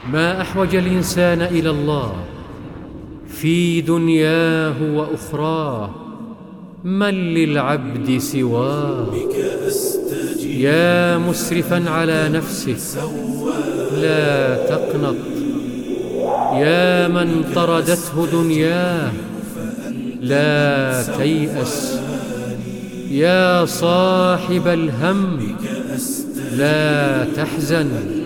ما أحوج الإنسان إلى الله في دنياه وأخراه، من للعبد سواه؟ يا مسرفا على نفسك لا تقنط، يا من طردته دنياه لا تيأس، يا صاحب الهم لا تحزن،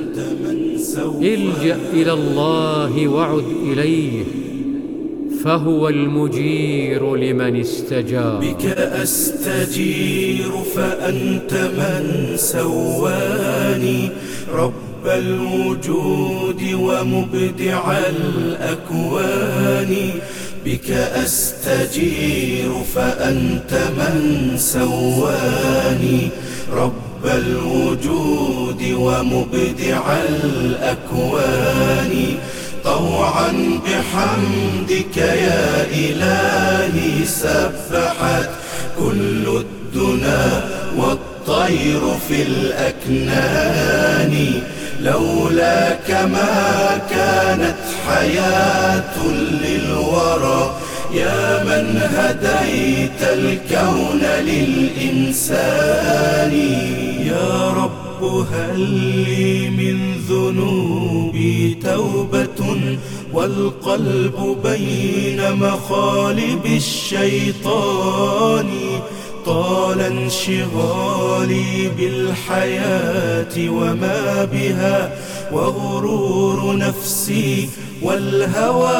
الجأ إلى الله وعد إليه فهو المجير لمن استجار. بك أستجير فأنت من سواني، رب الوجود ومبدع الأكوان. بك أستجير فأنت من سواني، رب الوجود ومبدع الأكوان. طوعا بحمدك يا إلهي سبحت كل الدنا والطير في الأكنان. لولاك ما كانت حياة للورى، يا من هديت الكون للإنسان. يا رب هل لي من ذنوبي توبة، والقلب بين مخالب الشيطان. طال انشغالي بالحياة وما بها، وغرور نفسي والهوى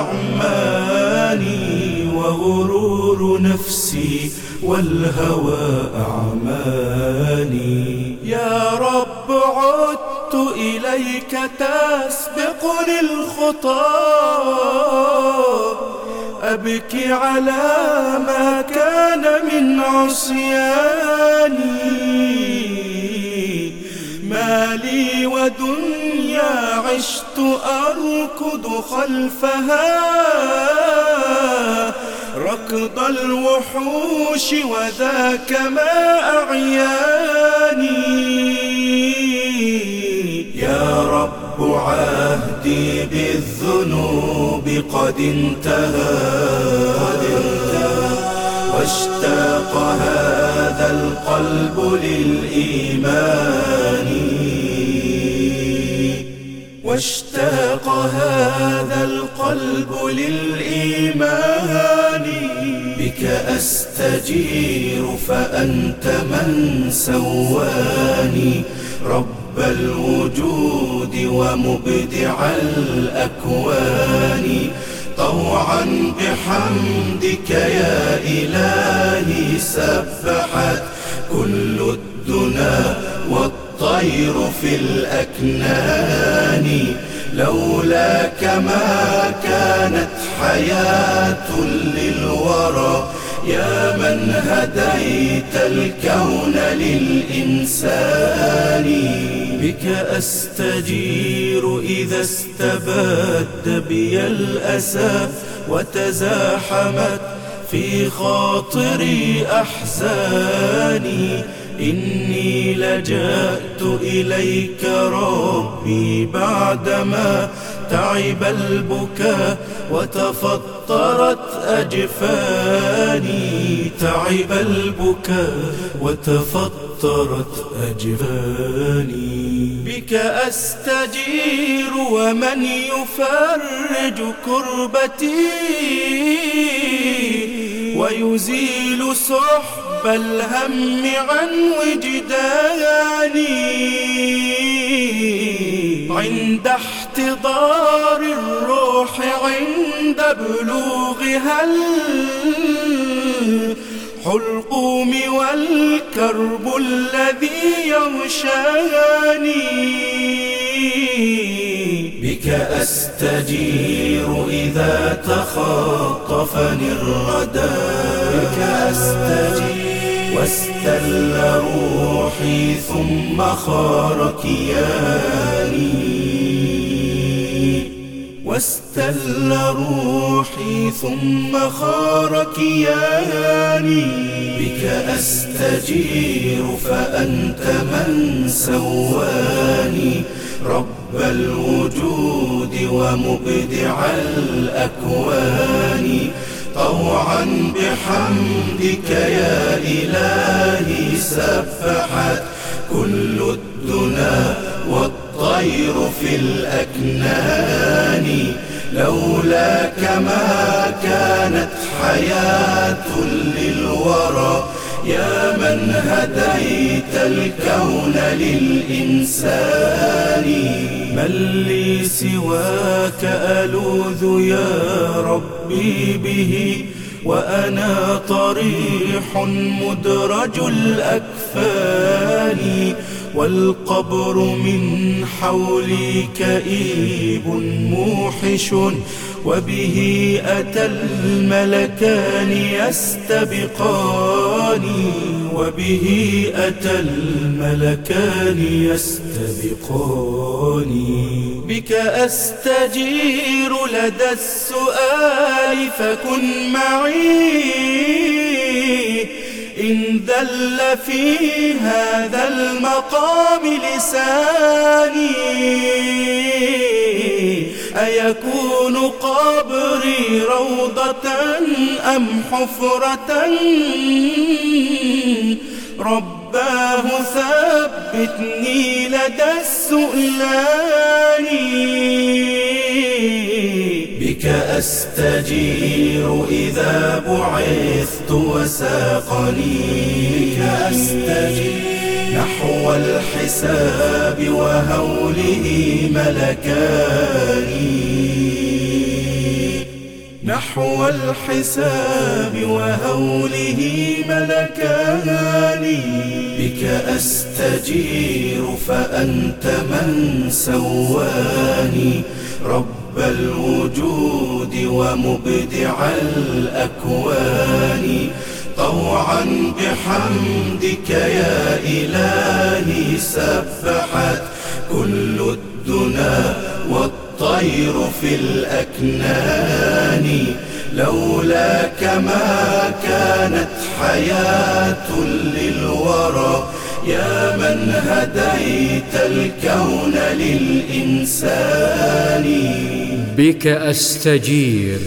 أعماني. وغرور نفسي والهوى أعماني. يا رب عدت إليك تسبقني الخطى، أبكي على ما كان من عصياني. ما لي ودنيا عشت أركض خلفها، ركض الوحوش وذاك ما أعياني. يا رب عهدي بالذنوب قد انتهى، واشتاق هذا القلب للإيمان. واشتاق هذا القلب للإيمان. بك أستجير فأنت من سواني، رب الوجود ومبدع الأكوان. طوعا بحمدك يا إلهي سبحت كل الدنا والطير في الأكنان. لولاك ما كانت حياة للورى، يا من هديت الكون للإنسان. بك أستجير إذا استبد بي الأسى، وتزاحمت في خاطري أحزاني. إني لجأت إليك ربي بعدما تعب البكاء وتفطرت أجفاني. تعب البكاء وتفطرت أجفاني. بك أستجير ومن يفرج كربتي، ويزيل سحب الهم عن وجداني. عند احتضار الروح عند بلوغها الحلقوم والكرب الذي يغشاني. بك أستجير إذا تخاطفني الردى، بك أستجير واستل روحي ثم خار كياني. واستل روحي ثم خار كياني. بك أستجير فأنت من سواني، رب الوجود ومبدع الأكوان طوعا بحمدك يا إلهي سبحت كل الدنا والطير في الأكنان لولاك ما كانت حياة للورى يا من هديت الكون للإنسان من لي سواك ألوذ يا ربي به وأنا طريح مدرج الأكفان والقبر من حولي كئيب موحش وبه أتى الملكان يستبقان بك أستجير لدى السؤال فكن معي إن دل في هذا المقام لساني أيكون قبري روضة أم حفرة رباه ثبتني لدى السؤلان بك أستجير إذا بعثت وساقني نحو الحساب وهوله ملكان بك أستجير فأنت من سواني رب الوجود ومبدع الأكوان طوعا بحمدك يا إلهي سبحت كل الدنا والطير في الأكنان لولاك ما كانت حياة للورى يا من هديت الكون للإنسان بك أستجير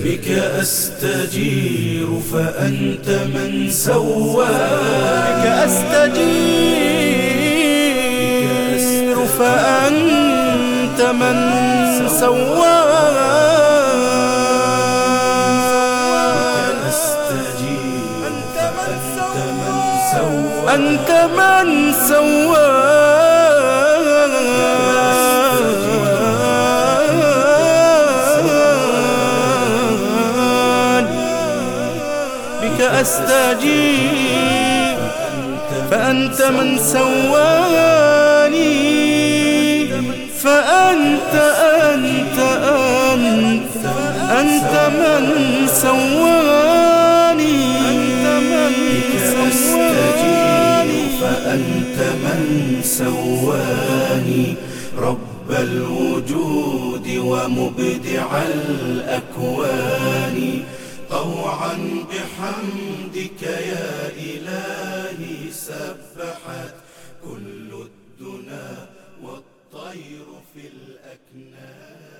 فأنت من سواك فأنت من أنت من بك أستجير فأنت من سواني فأنت من سواني فأنت من سواني رب الوجود ومبدع الأكوان طوعا بحمدك يا إلهي سبحت كل الدنا والطير في الأكنان